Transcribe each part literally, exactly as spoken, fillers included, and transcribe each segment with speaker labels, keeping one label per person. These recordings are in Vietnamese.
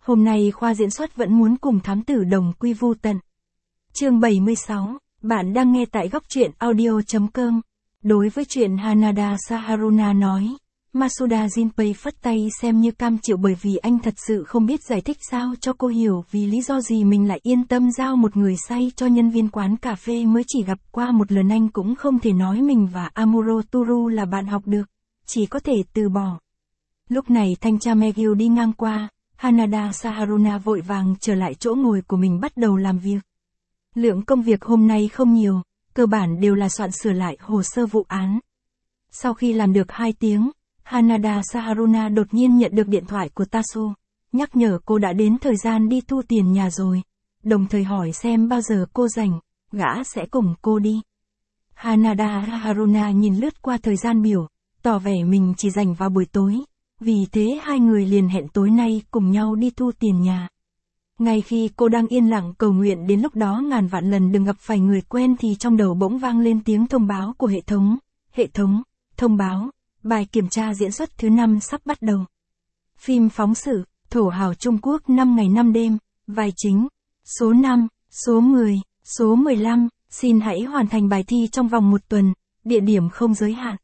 Speaker 1: Hôm nay khoa diễn xuất vẫn muốn cùng thám tử đồng quy vu tận. Chương bảy mươi sáu, bạn đang nghe tại góc truyện audio chấm com. Đối với chuyện Hanada Saharuna nói, Masuda Jinpei phất tay xem như cam chịu bởi vì anh thật sự không biết giải thích sao cho cô hiểu vì lý do gì mình lại yên tâm giao một người say cho nhân viên quán cà phê mới chỉ gặp qua một lần. Anh cũng không thể nói mình và Amuro Toru là bạn học được, chỉ có thể từ bỏ. Lúc này thanh tra Megyu đi ngang qua, Hanada Saharuna vội vàng trở lại chỗ ngồi của mình bắt đầu làm việc. Lượng công việc hôm nay không nhiều, cơ bản đều là soạn sửa lại hồ sơ vụ án. Sau khi làm được hai tiếng, Hanada Saharuna đột nhiên nhận được điện thoại của Tasu, nhắc nhở cô đã đến thời gian đi thu tiền nhà rồi, đồng thời hỏi xem bao giờ cô rảnh, gã sẽ cùng cô đi. Hanada Saharuna nhìn lướt qua thời gian biểu, tỏ vẻ mình chỉ rảnh vào buổi tối, vì thế hai người liền hẹn tối nay cùng nhau đi thu tiền nhà. Ngay khi cô đang yên lặng cầu nguyện đến lúc đó ngàn vạn lần đừng gặp phải người quen thì trong đầu bỗng vang lên tiếng thông báo của hệ thống. Hệ thống, thông báo, bài kiểm tra diễn xuất thứ năm sắp bắt đầu. Phim phóng sự, thổ hào Trung Quốc năm ngày năm đêm, vai chính, số năm, số mười, số mười lăm, xin hãy hoàn thành bài thi trong vòng một tuần, địa điểm không giới hạn.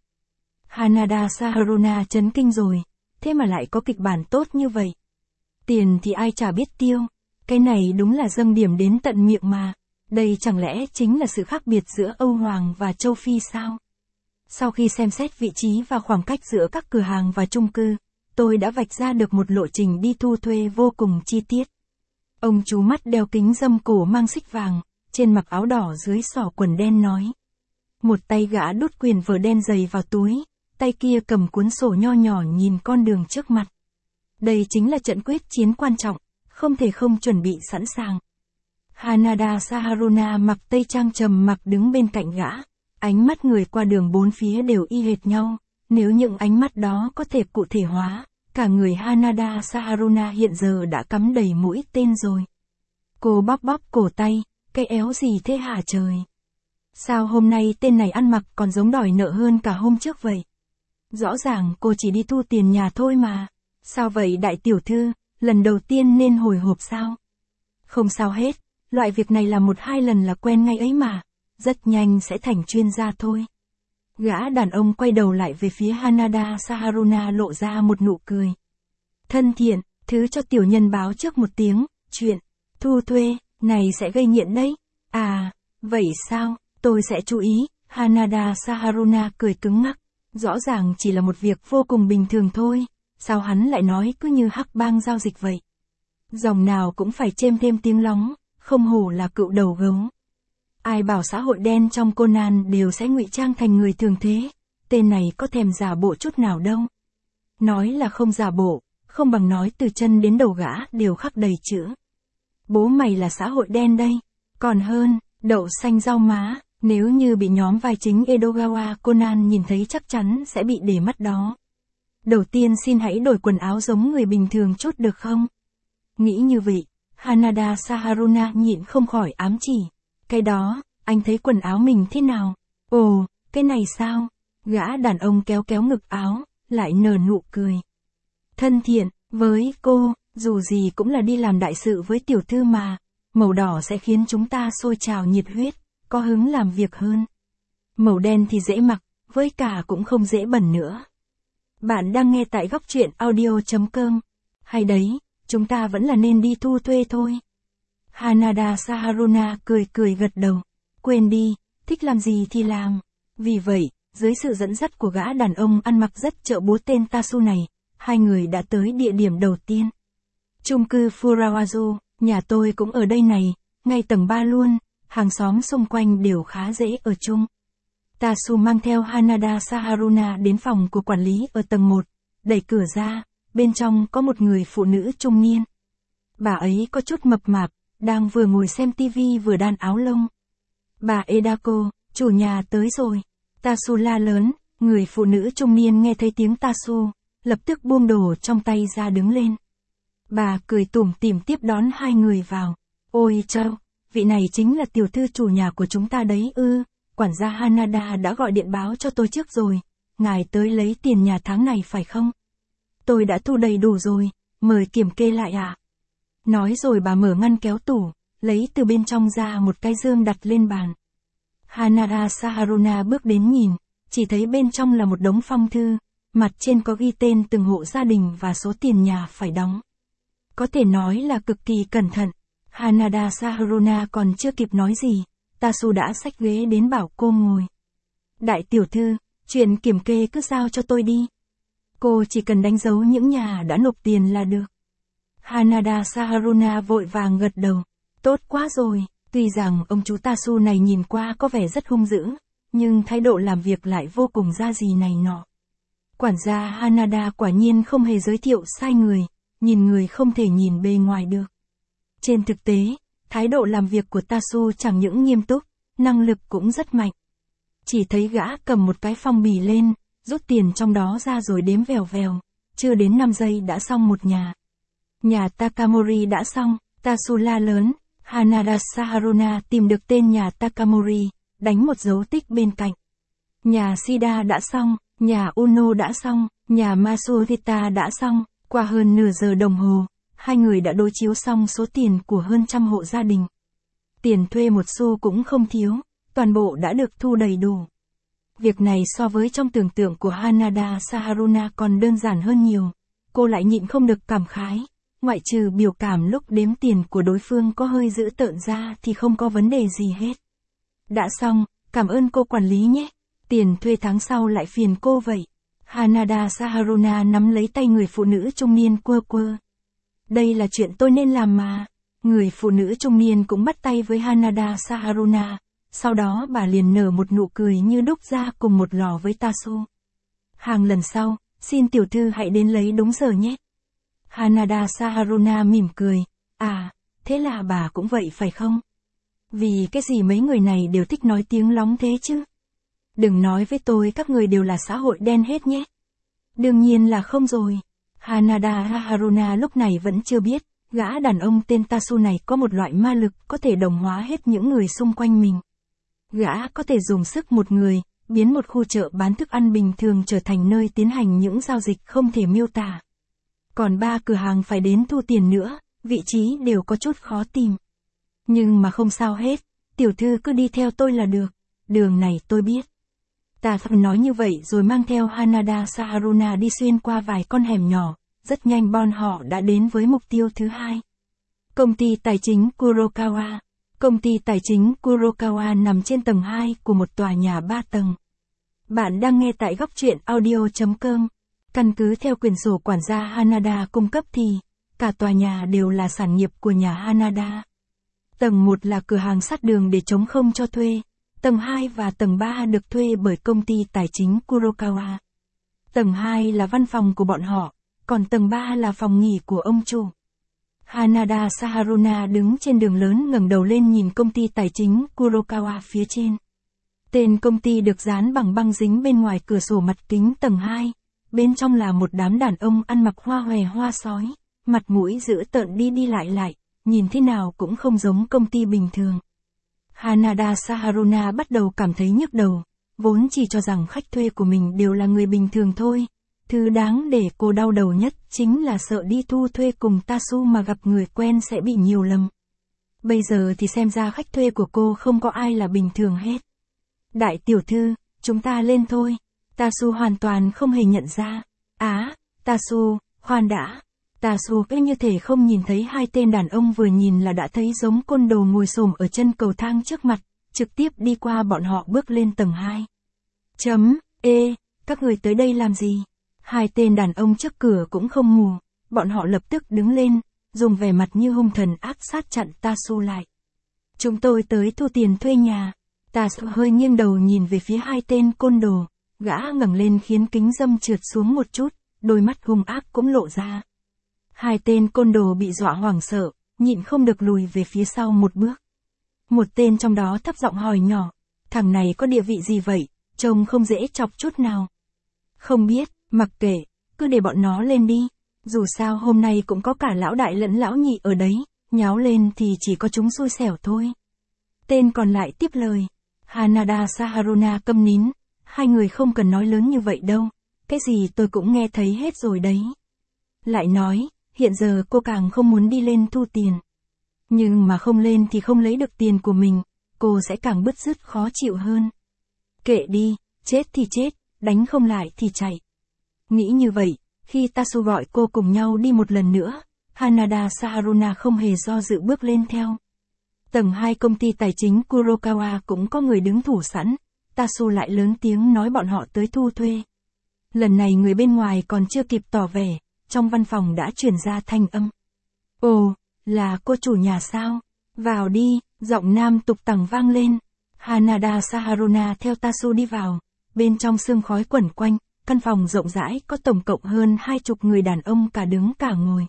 Speaker 1: Hanada Saharuna chấn kinh rồi, thế mà lại có kịch bản tốt như vậy. Tiền thì ai chả biết tiêu, cái này đúng là dâng điểm đến tận miệng mà, đây chẳng lẽ chính là sự khác biệt giữa Âu Hoàng và châu Phi sao? Sau khi xem xét vị trí và khoảng cách giữa các cửa hàng và chung cư, tôi đã vạch ra được một lộ trình đi thu thuê vô cùng chi tiết. Ông chú mắt đeo kính râm cổ mang xích vàng, trên mặc áo đỏ dưới xỏ quần đen nói. Một tay gã đút quyền vở đen dày vào túi, tay kia cầm cuốn sổ nho nhỏ nhìn con đường trước mặt. Đây chính là trận quyết chiến quan trọng, không thể không chuẩn bị sẵn sàng. Hanada Saharuna mặc tây trang trầm mặc đứng bên cạnh gã, ánh mắt người qua đường bốn phía đều y hệt nhau, nếu những ánh mắt đó có thể cụ thể hóa, cả người Hanada Saharuna hiện giờ đã cắm đầy mũi tên rồi. Cô bóp bóp cổ tay, cái éo gì thế hả trời? Sao hôm nay tên này ăn mặc còn giống đòi nợ hơn cả hôm trước vậy? Rõ ràng cô chỉ đi thu tiền nhà thôi mà. Sao vậy đại tiểu thư, lần đầu tiên nên hồi hộp sao? Không sao hết, loại việc này là một hai lần là quen ngay ấy mà, rất nhanh sẽ thành chuyên gia thôi. Gã đàn ông quay đầu lại về phía Hanada Saharuna lộ ra một nụ cười. Thân thiện, thứ cho tiểu nhân báo trước một tiếng, chuyện thu thuê này sẽ gây nghiện đấy. À, vậy sao, tôi sẽ chú ý. Hanada Saharuna cười cứng ngắc, rõ ràng chỉ là một việc vô cùng bình thường thôi. Sao hắn lại nói cứ như hắc bang giao dịch vậy? Dòng nào cũng phải chêm thêm tiếng lóng, không hổ là cựu đầu gấu. Ai bảo xã hội đen trong Conan đều sẽ ngụy trang thành người thường thế, tên này có thèm giả bộ chút nào đâu. Nói là không giả bộ, không bằng nói từ chân đến đầu gã đều khắc đầy chữ. Bố mày là xã hội đen đây, còn hơn, đậu xanh rau má, nếu như bị nhóm vai chính Edogawa Conan nhìn thấy chắc chắn sẽ bị để mắt đó. Đầu tiên xin hãy đổi quần áo giống người bình thường chút được không? Nghĩ như vậy, Hanada Saharuna nhịn không khỏi ám chỉ. Cái đó, anh thấy quần áo mình thế nào? Ồ, cái này sao? Gã đàn ông kéo kéo ngực áo, lại nở nụ cười. Thân thiện, với cô, dù gì cũng là đi làm đại sự với tiểu thư mà, màu đỏ sẽ khiến chúng ta sôi trào nhiệt huyết, có hứng làm việc hơn. Màu đen thì dễ mặc, với cả cũng không dễ bẩn nữa. Bạn đang nghe tại góc truyện audio chấm com. Hay đấy, chúng ta vẫn là nên đi thu thuê thôi. Hanada Saharuna cười cười gật đầu. Quên đi, thích làm gì thì làm. Vì vậy, dưới sự dẫn dắt của gã đàn ông ăn mặc rất trợ búa tên Tasu này, hai người đã tới địa điểm đầu tiên. Chung cư Furawazu, nhà tôi cũng ở đây này, ngay tầng ba luôn, hàng xóm xung quanh đều khá dễ ở chung. Tasu mang theo Hanada Saharuna đến phòng của quản lý ở tầng một, đẩy cửa ra, bên trong có một người phụ nữ trung niên. Bà ấy có chút mập mạp, đang vừa ngồi xem tivi vừa đan áo lông. Bà Edako, chủ nhà tới rồi. Tasu la lớn, người phụ nữ trung niên nghe thấy tiếng Tasu, lập tức buông đồ trong tay ra đứng lên. Bà cười tủm tỉm tiếp đón hai người vào. Ôi chao, vị này chính là tiểu thư chủ nhà của chúng ta đấy ư. Quản gia Hanada đã gọi điện báo cho tôi trước rồi, ngài tới lấy tiền nhà tháng này phải không? Tôi đã thu đầy đủ rồi, mời kiểm kê lại ạ. À? Nói rồi bà mở ngăn kéo tủ, lấy từ bên trong ra một cái dương đặt lên bàn. Hanada Saharuna bước đến nhìn, chỉ thấy bên trong là một đống phong thư, mặt trên có ghi tên từng hộ gia đình và số tiền nhà phải đóng. Có thể nói là cực kỳ cẩn thận. Hanada Saharuna còn chưa kịp nói gì, Tasu đã xách ghế đến bảo cô ngồi. Đại tiểu thư, chuyện kiểm kê cứ giao cho tôi đi. Cô chỉ cần đánh dấu những nhà đã nộp tiền là được. Hanada Saharuna vội vàng gật đầu. Tốt quá rồi, tuy rằng ông chú Tasu này nhìn qua có vẻ rất hung dữ, nhưng thái độ làm việc lại vô cùng ra gì này nọ. Quản gia Hanada quả nhiên không hề giới thiệu sai người, nhìn người không thể nhìn bề ngoài được. Trên thực tế, thái độ làm việc của Tasu chẳng những nghiêm túc, năng lực cũng rất mạnh. Chỉ thấy gã cầm một cái phong bì lên, rút tiền trong đó ra rồi đếm vèo vèo, chưa đến năm giây đã xong một nhà. Nhà Takamori đã xong, Tasu la lớn, Hanada Saharuna tìm được tên nhà Takamori, đánh một dấu tích bên cạnh. Nhà Shida đã xong, nhà Uno đã xong, nhà Masurita đã xong, qua hơn nửa giờ đồng hồ, hai người đã đối chiếu xong số tiền của hơn trăm hộ gia đình. Tiền thuê một xu cũng không thiếu, toàn bộ đã được thu đầy đủ. Việc này so với trong tưởng tượng của Hanada Saharuna còn đơn giản hơn nhiều. Cô lại nhịn không được cảm khái, ngoại trừ biểu cảm lúc đếm tiền của đối phương có hơi dữ tợn ra thì không có vấn đề gì hết. Đã xong, cảm ơn cô quản lý nhé. Tiền thuê tháng sau lại phiền cô vậy. Hanada Saharuna nắm lấy tay người phụ nữ trung niên quơ quơ. Đây là chuyện tôi nên làm mà. Người phụ nữ trung niên cũng bắt tay với Hanada Saharuna. Sau đó bà liền nở một nụ cười như đúc ra cùng một lò với Tasu. Hàng lần sau, xin tiểu thư hãy đến lấy đúng giờ nhé. Hanada Saharuna mỉm cười. À, thế là bà cũng vậy phải không? Vì cái gì mấy người này đều thích nói tiếng lóng thế chứ? Đừng nói với tôi các người đều là xã hội đen hết nhé. Đương nhiên là không rồi. Hanada Saharuna lúc này vẫn chưa biết, gã đàn ông tên Tasu này có một loại ma lực có thể đồng hóa hết những người xung quanh mình. Gã có thể dùng sức một người, biến một khu chợ bán thức ăn bình thường trở thành nơi tiến hành những giao dịch không thể miêu tả. Còn ba cửa hàng phải đến thu tiền nữa, vị trí đều có chút khó tìm. Nhưng mà không sao hết, tiểu thư cứ đi theo tôi là được, đường này tôi biết. Tasu nói như vậy rồi mang theo Hanada Saharuna đi xuyên qua vài con hẻm nhỏ, rất nhanh bọn họ đã đến với mục tiêu thứ hai. Công ty tài chính Kurokawa. Công ty tài chính Kurokawa nằm trên tầng hai của một tòa nhà ba tầng. Bạn đang nghe tại góc truyện audio chấm com. Căn cứ theo quyển sổ quản gia Hanada cung cấp thì, cả tòa nhà đều là sản nghiệp của nhà Hanada. Tầng một là cửa hàng sát đường để trống không cho thuê. Tầng hai và tầng ba được thuê bởi công ty tài chính Kurokawa. Tầng hai là văn phòng của bọn họ, còn tầng ba là phòng nghỉ của ông chủ. Hanada Saharuna đứng trên đường lớn ngẩng đầu lên nhìn công ty tài chính Kurokawa phía trên. Tên công ty được dán bằng băng dính bên ngoài cửa sổ mặt kính tầng hai, bên trong là một đám đàn ông ăn mặc hoa hòe hoa sói, mặt mũi dữ tợn đi đi lại lại, nhìn thế nào cũng không giống công ty bình thường. Hanada Saharuna bắt đầu cảm thấy nhức đầu, vốn chỉ cho rằng khách thuê của mình đều là người bình thường thôi. Thứ đáng để cô đau đầu nhất chính là sợ đi thu thuê cùng Tasu mà gặp người quen sẽ bị nhiều lầm. Bây giờ thì xem ra khách thuê của cô không có ai là bình thường hết. Đại tiểu thư, chúng ta lên thôi. Tasu hoàn toàn không hề nhận ra. Á, Tasu, khoan đã. Tasu cứ như thể không nhìn thấy hai tên đàn ông vừa nhìn là đã thấy giống côn đồ ngồi xổm ở chân cầu thang trước mặt, trực tiếp đi qua bọn họ bước lên tầng hai. Chấm, ê, các người tới đây làm gì? Hai tên đàn ông trước cửa cũng không mù, bọn họ lập tức đứng lên, dùng vẻ mặt như hung thần ác sát chặn Tasu lại. Chúng tôi tới thu tiền thuê nhà. Tasu hơi nghiêng đầu nhìn về phía hai tên côn đồ, gã ngẩng lên khiến kính râm trượt xuống một chút, đôi mắt hung ác cũng lộ ra. Hai tên côn đồ bị dọa hoảng sợ, nhịn không được lùi về phía sau một bước. Một tên trong đó thấp giọng hỏi nhỏ, thằng này có địa vị gì vậy, trông không dễ chọc chút nào. Không biết, mặc kệ, cứ để bọn nó lên đi, dù sao hôm nay cũng có cả lão đại lẫn lão nhị ở đấy, nháo lên thì chỉ có chúng xui xẻo thôi. Tên còn lại tiếp lời, Hanada Saharuna câm nín, hai người không cần nói lớn như vậy đâu, cái gì tôi cũng nghe thấy hết rồi đấy. Lại nói, Hiện giờ cô càng không muốn đi lên thu tiền. Nhưng mà không lên thì không lấy được tiền của mình, cô sẽ càng bứt rứt khó chịu hơn. Kệ đi, chết thì chết, đánh không lại thì chạy. Nghĩ như vậy, khi Tatsu gọi cô cùng nhau đi một lần nữa, Hanada Saharuna không hề do dự bước lên theo. Tầng hai công ty tài chính Kurokawa cũng có người đứng thủ sẵn, Tatsu lại lớn tiếng nói bọn họ tới thu thuê. Lần này người bên ngoài còn chưa kịp tỏ vẻ, trong văn phòng đã truyền ra thanh âm. Ồ, là cô chủ nhà sao? Vào đi, giọng nam tục tằng vang lên. Hanada Saharuna theo Tatsu đi vào, bên trong sương khói quẩn quanh, căn phòng rộng rãi có tổng cộng hơn hai chục người đàn ông cả đứng cả ngồi.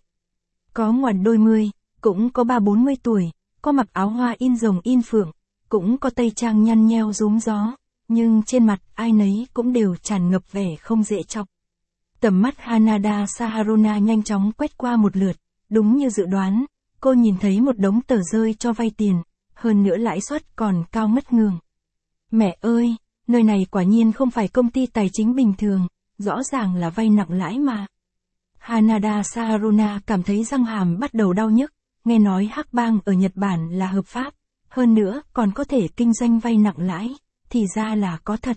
Speaker 1: Có ngoằn đôi mươi, cũng có ba bốn mươi tuổi, có mặc áo hoa in rồng in phượng, cũng có tây trang nhăn nheo rúm gió, nhưng trên mặt ai nấy cũng đều tràn ngập vẻ không dễ chọc. Tầm mắt Hanada Saharuna nhanh chóng quét qua một lượt, đúng như dự đoán, cô nhìn thấy một đống tờ rơi cho vay tiền, hơn nữa lãi suất còn cao ngất ngường. Mẹ ơi, nơi này quả nhiên không phải công ty tài chính bình thường, rõ ràng là vay nặng lãi mà. Hanada Saharuna cảm thấy răng hàm bắt đầu đau nhức, nghe nói hắc bang ở Nhật Bản là hợp pháp, hơn nữa còn có thể kinh doanh vay nặng lãi, thì ra là có thật.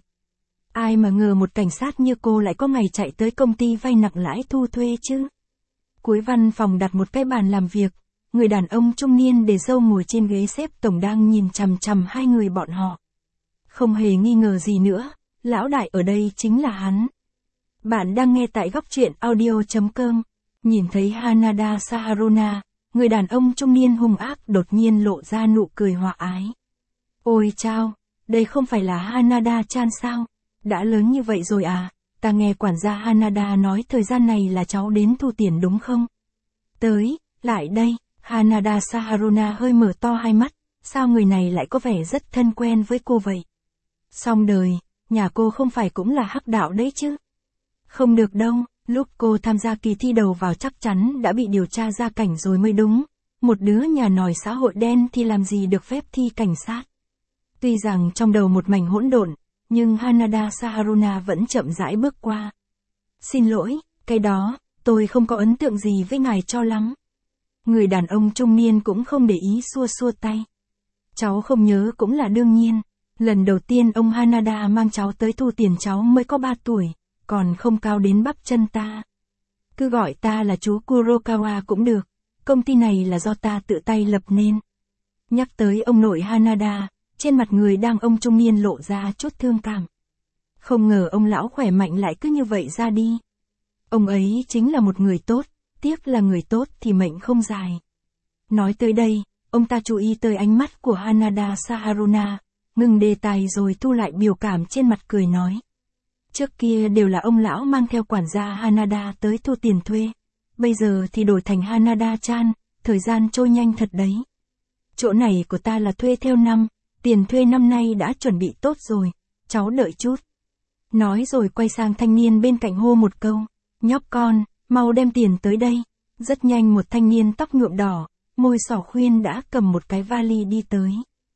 Speaker 1: Ai mà ngờ một cảnh sát như cô lại có ngày chạy tới công ty vay nặng lãi thu thuê chứ. Cuối văn phòng đặt một cái bàn làm việc, người đàn ông trung niên để râu ngồi trên ghế xếp tổng đang nhìn chằm chằm hai người bọn họ. Không hề nghi ngờ gì nữa, lão đại ở đây chính là hắn. Bạn đang nghe tại góc truyện audio chấm com. Nhìn thấy Hanada Saharuna, người đàn ông trung niên hung ác đột nhiên lộ ra nụ cười hòa ái. Ôi chao, đây không phải là Hanada-chan sao? Đã lớn như vậy rồi à? Ta nghe quản gia Hanada nói thời gian này là cháu đến thu tiền đúng không? Tới, lại đây, Hanada Saharuna hơi mở to hai mắt, sao người này lại có vẻ rất thân quen với cô vậy? Xong đời, nhà cô không phải cũng là hắc đạo đấy chứ? Không được đâu, lúc cô tham gia kỳ thi đầu vào chắc chắn đã bị điều tra ra cảnh rồi mới đúng. Một đứa nhà nòi xã hội đen thì làm gì được phép thi cảnh sát. Tuy rằng trong đầu một mảnh hỗn độn, nhưng Hanada Saharuna vẫn chậm rãi bước qua. Xin lỗi, cái đó, tôi không có ấn tượng gì với ngài cho lắm. Người đàn ông trung niên cũng không để ý xua xua tay. Cháu không nhớ cũng là đương nhiên. Lần đầu tiên ông Hanada mang cháu tới thu tiền cháu mới có ba tuổi, còn không cao đến bắp chân ta. Cứ gọi ta là chú Kurokawa cũng được, công ty này là do ta tự tay lập nên. Nhắc tới ông nội Hanada, trên mặt người đang ông trung niên lộ ra chút thương cảm. Không ngờ ông lão khỏe mạnh lại cứ như vậy ra đi. Ông ấy chính là một người tốt, tiếc là người tốt thì mệnh không dài. Nói tới đây, ông ta chú ý tới ánh mắt của Hanada Saharuna, ngừng đề tài rồi thu lại biểu cảm trên mặt cười nói. Trước kia đều là ông lão mang theo quản gia Hanada tới thu tiền thuê. Bây giờ thì đổi thành Hanada-chan, thời gian trôi nhanh thật đấy. Chỗ này của ta là thuê theo năm, tiền thuê năm nay đã chuẩn bị tốt rồi, cháu đợi chút. Nói rồi quay sang thanh niên bên cạnh hô một câu, nhóc con, mau đem tiền tới đây. Rất nhanh một thanh niên tóc nhuộm đỏ, môi sỏ khuyên đã cầm một cái vali đi tới.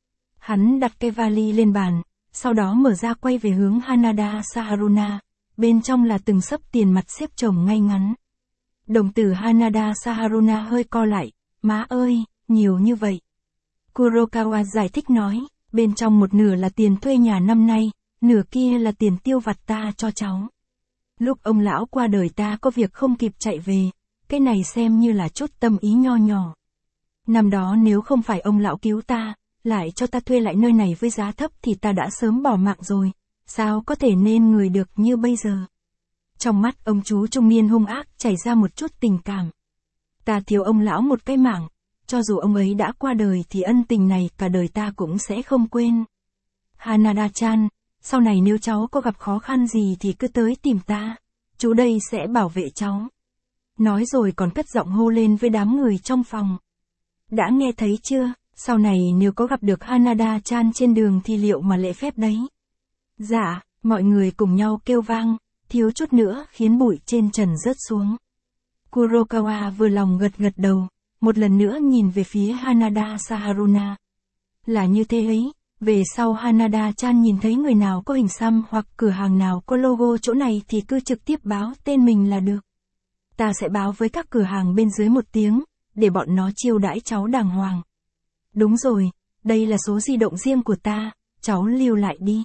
Speaker 1: Hắn đặt cái vali lên bàn, sau đó mở ra quay về hướng Hanada Saharuna, bên trong là từng xấp tiền mặt xếp chồng ngay ngắn. Đồng tử Hanada Saharuna hơi co lại, má ơi, nhiều như vậy. Kurokawa giải thích nói, bên trong một nửa là tiền thuê nhà năm nay, nửa kia là tiền tiêu vặt ta cho cháu. Lúc ông lão qua đời ta có việc không kịp chạy về, cái này xem như là chút tâm ý nho nhỏ. Năm đó nếu không phải ông lão cứu ta, lại cho ta thuê lại nơi này với giá thấp thì ta đã sớm bỏ mạng rồi, sao có thể nên người được như bây giờ. Trong mắt ông chú trung niên hung ác chảy ra một chút tình cảm. Ta thiếu ông lão một cái mảng, cho dù ông ấy đã qua đời thì ân tình này cả đời ta cũng sẽ không quên. Hanada-chan, sau này nếu cháu có gặp khó khăn gì thì cứ tới tìm ta, chú đây sẽ bảo vệ cháu. Nói rồi còn cất giọng hô lên với đám người trong phòng. Đã nghe thấy chưa, sau này nếu có gặp được Hanada-chan trên đường thì liệu mà lễ phép đấy. Dạ, mọi người cùng nhau kêu vang, thiếu chút nữa khiến bụi trên trần rớt xuống. Kurokawa vừa lòng gật gật đầu, một lần nữa nhìn về phía Hanada Saharuna. Là như thế ấy, về sau Hanada-chan nhìn thấy người nào có hình xăm hoặc cửa hàng nào có logo chỗ này thì cứ trực tiếp báo tên mình là được. Ta sẽ báo với các cửa hàng bên dưới một tiếng, để bọn nó chiêu đãi cháu đàng hoàng. Đúng rồi, đây là số di động riêng của ta, cháu lưu lại đi.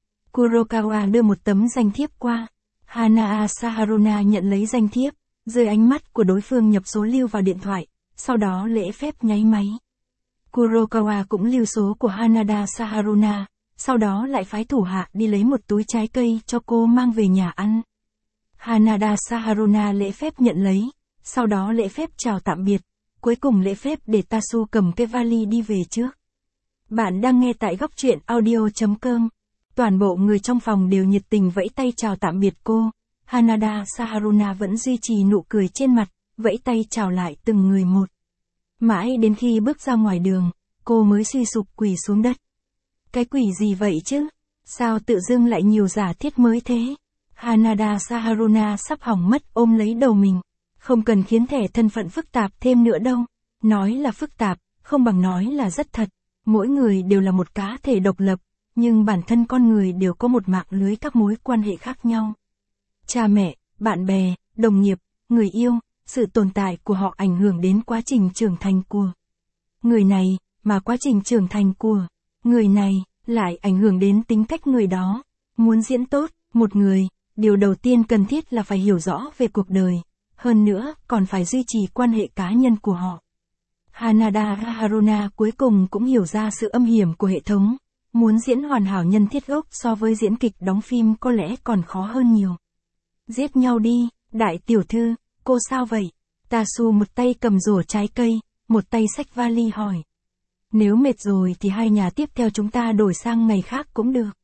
Speaker 1: Kurokawa đưa một tấm danh thiếp qua. Hana Saharuna nhận lấy danh thiếp, dưới ánh mắt của đối phương nhập số lưu vào điện thoại, sau đó lễ phép nháy máy. Kurokawa cũng lưu số của Hanada Saharuna, sau đó lại phái thủ hạ đi lấy một túi trái cây cho cô mang về nhà ăn. Hanada Saharuna lễ phép nhận lấy, sau đó lễ phép chào tạm biệt, cuối cùng lễ phép để Tasu cầm cái vali đi về trước. Bạn đang nghe tại góc truyện audio chấm com. Toàn bộ người trong phòng đều nhiệt tình vẫy tay chào tạm biệt cô. Hanada Saharuna vẫn duy trì nụ cười trên mặt, vẫy tay chào lại từng người một. Mãi đến khi bước ra ngoài đường, cô mới suy sụp quỳ xuống đất. Cái quỷ gì vậy chứ? Sao tự dưng lại nhiều giả thiết mới thế? Hanada Saharuna sắp hỏng mất ôm lấy đầu mình. Không cần khiến thẻ thân phận phức tạp thêm nữa đâu. Nói là phức tạp, không bằng nói là rất thật. Mỗi người đều là một cá thể độc lập, nhưng bản thân con người đều có một mạng lưới các mối quan hệ khác nhau. Cha mẹ, bạn bè, đồng nghiệp, người yêu, sự tồn tại của họ ảnh hưởng đến quá trình trưởng thành của người này, mà quá trình trưởng thành của người này lại ảnh hưởng đến tính cách người đó. Muốn diễn tốt một người, điều đầu tiên cần thiết là phải hiểu rõ về cuộc đời, hơn nữa còn phải duy trì quan hệ cá nhân của họ. Hanada Haruna cuối cùng cũng hiểu ra sự âm hiểm của hệ thống. Muốn diễn hoàn hảo nhân thiết gốc so với diễn kịch đóng phim có lẽ còn khó hơn nhiều. Giết nhau đi, đại tiểu thư, cô sao vậy? Tasu một tay cầm rổ trái cây, một tay xách vali hỏi. Nếu mệt rồi thì hai nhà tiếp theo chúng ta đổi sang ngày khác cũng được.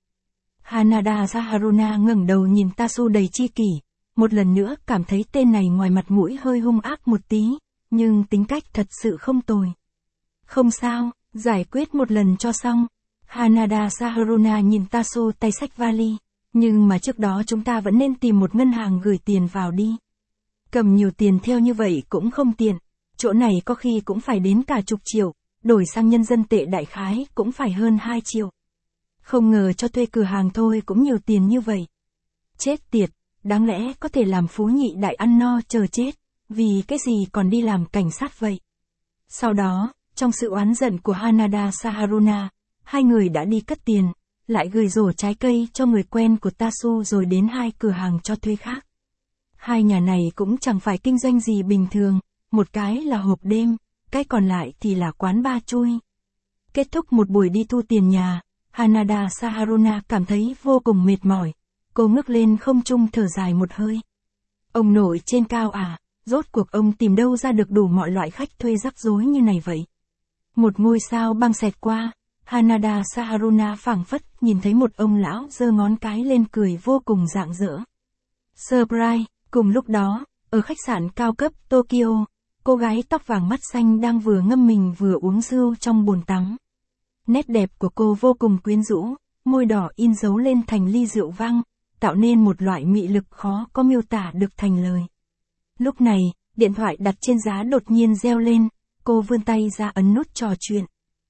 Speaker 1: Hanada Saharuna ngẩng đầu nhìn Tasu đầy chi kỷ, một lần nữa cảm thấy tên này ngoài mặt mũi hơi hung ác một tí, nhưng tính cách thật sự không tồi. Không sao, giải quyết một lần cho xong. Hanada Saharuna nhìn Tasu tay xách vali. Nhưng mà trước đó chúng ta vẫn nên tìm một ngân hàng gửi tiền vào đi. Cầm nhiều tiền theo như vậy cũng không tiện. Chỗ này có khi cũng phải đến cả chục triệu. Đổi sang nhân dân tệ đại khái cũng phải hơn hai triệu. Không ngờ cho thuê cửa hàng thôi cũng nhiều tiền như vậy. Chết tiệt, đáng lẽ có thể làm phú nhị đại ăn no chờ chết. Vì cái gì còn đi làm cảnh sát vậy? Sau đó, trong sự oán giận của Hanada Saharuna, hai người đã đi cất tiền, lại gửi rổ trái cây cho người quen của Tasu rồi đến hai cửa hàng cho thuê khác. Hai nhà này cũng chẳng phải kinh doanh gì bình thường, một cái là hộp đêm, cái còn lại thì là quán bar chui. Kết thúc một buổi đi thu tiền nhà, Hanada Saharuna cảm thấy vô cùng mệt mỏi. Cô ngước lên không trung thở dài một hơi. Ông nội trên cao à, rốt cuộc ông tìm đâu ra được đủ mọi loại khách thuê rắc rối như này vậy? Một ngôi sao băng xẹt qua. Hanada Saharuna phảng phất nhìn thấy một ông lão giơ ngón cái lên cười vô cùng rạng rỡ. Surprise, cùng lúc đó, ở khách sạn cao cấp Tokyo, cô gái tóc vàng mắt xanh đang vừa ngâm mình vừa uống rượu trong bồn tắm. Nét đẹp của cô vô cùng quyến rũ, môi đỏ in dấu lên thành ly rượu vang, tạo nên một loại mị lực khó có miêu tả được thành lời. Lúc này, điện thoại đặt trên giá đột nhiên reo lên, cô vươn tay ra ấn nút trò chuyện.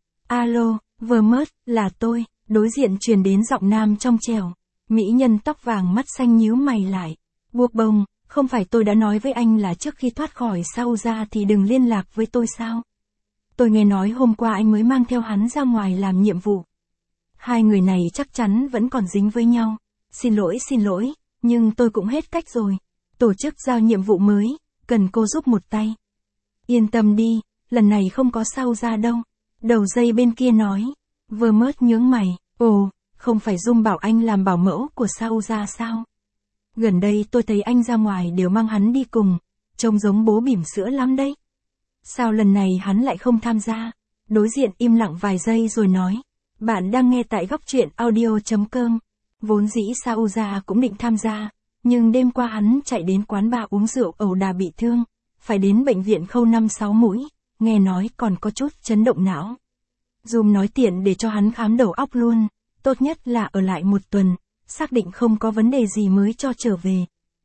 Speaker 1: Alo, Vermouth, là tôi, đối diện truyền đến giọng nam trong trẻo. Mỹ nhân tóc vàng mắt xanh nhíu mày lại. Buộc bông, không phải tôi đã nói với anh là trước khi thoát khỏi sau ra thì đừng liên lạc với tôi sao? Tôi nghe nói hôm qua anh mới mang theo hắn ra ngoài làm nhiệm vụ. Hai người này chắc chắn vẫn còn dính với nhau. Xin lỗi xin lỗi, nhưng tôi cũng hết cách rồi. Tổ chức giao nhiệm vụ mới, cần cô giúp một tay. Yên tâm đi, lần này không có sau ra đâu. Đầu dây bên kia nói. Vermouth nhướng mày. Ồ, không phải Dung bảo anh làm bảo mẫu của sau ra sao? Gần đây tôi thấy anh ra ngoài đều mang hắn đi cùng. Trông giống bố bỉm sữa lắm đấy. Sao lần này hắn lại không tham gia? Đối diện im lặng vài giây rồi nói. Bạn đang nghe tại góc truyện audio chấm com. Vốn dĩ Sauza cũng định tham gia. Nhưng đêm qua hắn chạy đến quán bar uống rượu ẩu đà bị thương. Phải đến bệnh viện khâu năm sáu mũi. Nghe nói còn có chút chấn động não. Zoom nói tiện để cho hắn khám đầu óc luôn. Tốt nhất là ở lại một tuần. Xác định không có vấn đề gì mới cho trở về.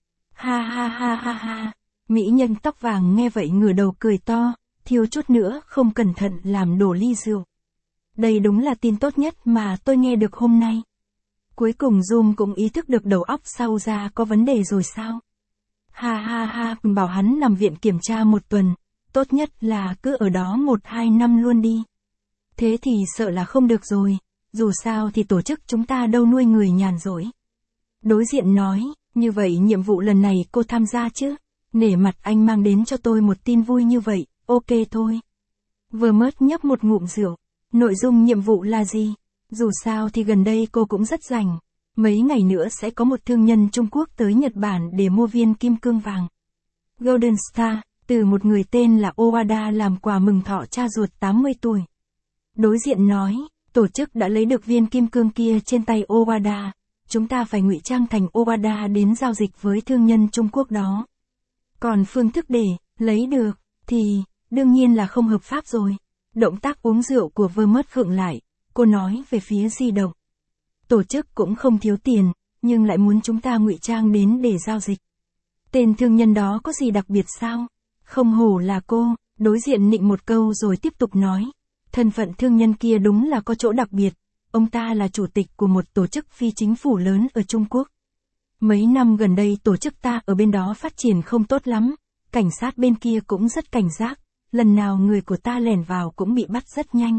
Speaker 1: Ha ha ha ha ha. Mỹ nhân tóc vàng nghe vậy ngửa đầu cười to. Thiếu chút nữa không cẩn thận làm đổ ly rượu. Đây đúng là tin tốt nhất mà tôi nghe được hôm nay. Cuối cùng Zoom cũng ý thức được đầu óc sau ra có vấn đề rồi sao? Ha ha ha, bảo hắn nằm viện kiểm tra một tuần, tốt nhất là cứ ở đó một hai năm luôn đi. Thế thì sợ là không được rồi, dù sao thì tổ chức chúng ta đâu nuôi người nhàn rỗi. Đối diện nói, như vậy nhiệm vụ lần này cô tham gia chứ? Nể mặt anh mang đến cho tôi một tin vui như vậy, ok thôi. Vermont nhấp một ngụm rượu. Nội dung nhiệm vụ là gì? Dù sao thì gần đây cô cũng rất rảnh. Mấy ngày nữa sẽ có một thương nhân Trung Quốc tới Nhật Bản để mua viên kim cương vàng Golden Star, từ một người tên là Owada làm quà mừng thọ cha ruột tám mươi tuổi. Đối diện nói, tổ chức đã lấy được viên kim cương kia trên tay Owada. Chúng ta phải ngụy trang thành Owada đến giao dịch với thương nhân Trung Quốc đó. Còn phương thức để lấy được, thì, đương nhiên là không hợp pháp rồi. Động tác uống rượu của Vermont khựng lại, cô nói về phía di động. Tổ chức cũng không thiếu tiền, nhưng lại muốn chúng ta ngụy trang đến để giao dịch. Tên thương nhân đó có gì đặc biệt sao? Không hổ là cô, đối diện nịnh một câu rồi tiếp tục nói. Thân phận thương nhân kia đúng là có chỗ đặc biệt. Ông ta là chủ tịch của một tổ chức phi chính phủ lớn ở Trung Quốc. Mấy năm gần đây tổ chức ta ở bên đó phát triển không tốt lắm. Cảnh sát bên kia cũng rất cảnh giác. Lần nào người của ta lẻn vào cũng bị bắt rất nhanh.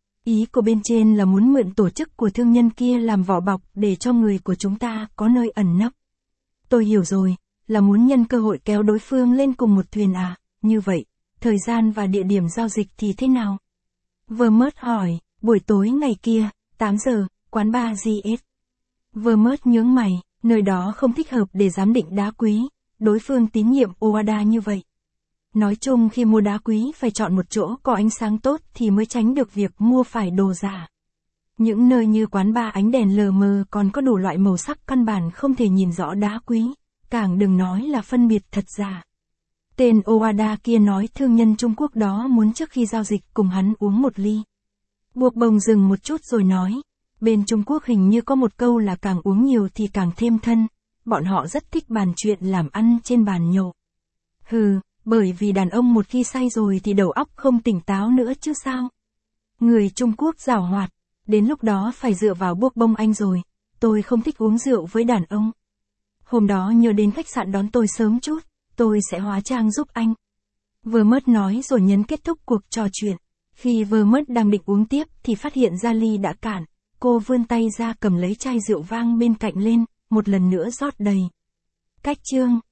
Speaker 1: Ý của bên trên là muốn mượn tổ chức của thương nhân kia làm vỏ bọc để cho người của chúng ta có nơi ẩn nấp. Tôi hiểu rồi, là muốn nhân cơ hội kéo đối phương lên cùng một thuyền à, như vậy, thời gian và địa điểm giao dịch thì thế nào? Vermont hỏi, buổi tối ngày kia, tám giờ, quán bar giê ét. Vermont nhướng mày, nơi đó không thích hợp để giám định đá quý, đối phương tín nhiệm Owada như vậy. Nói chung khi mua đá quý phải chọn một chỗ có ánh sáng tốt thì mới tránh được việc mua phải đồ giả. Những nơi như quán bar ánh đèn lờ mờ còn có đủ loại màu sắc căn bản không thể nhìn rõ đá quý, càng đừng nói là phân biệt thật giả. Tên Owada kia nói thương nhân Trung Quốc đó muốn trước khi giao dịch cùng hắn uống một ly. Buộc bồng dừng một chút rồi nói, bên Trung Quốc hình như có một câu là càng uống nhiều thì càng thêm thân, bọn họ rất thích bàn chuyện làm ăn trên bàn nhậu. Hừ, bởi vì đàn ông một khi say rồi thì đầu óc không tỉnh táo nữa chứ sao. Người Trung Quốc giàu hoạt, đến lúc đó phải dựa vào buộc bông anh rồi, tôi không thích uống rượu với đàn ông. Hôm đó nhớ đến khách sạn đón tôi sớm chút, tôi sẽ hóa trang giúp anh. Vermont nói rồi nhấn kết thúc cuộc trò chuyện. Khi Vermont đang định uống tiếp thì phát hiện ra ly đã cạn, cô vươn tay ra cầm lấy chai rượu vang bên cạnh lên, một lần nữa rót đầy. Cách chương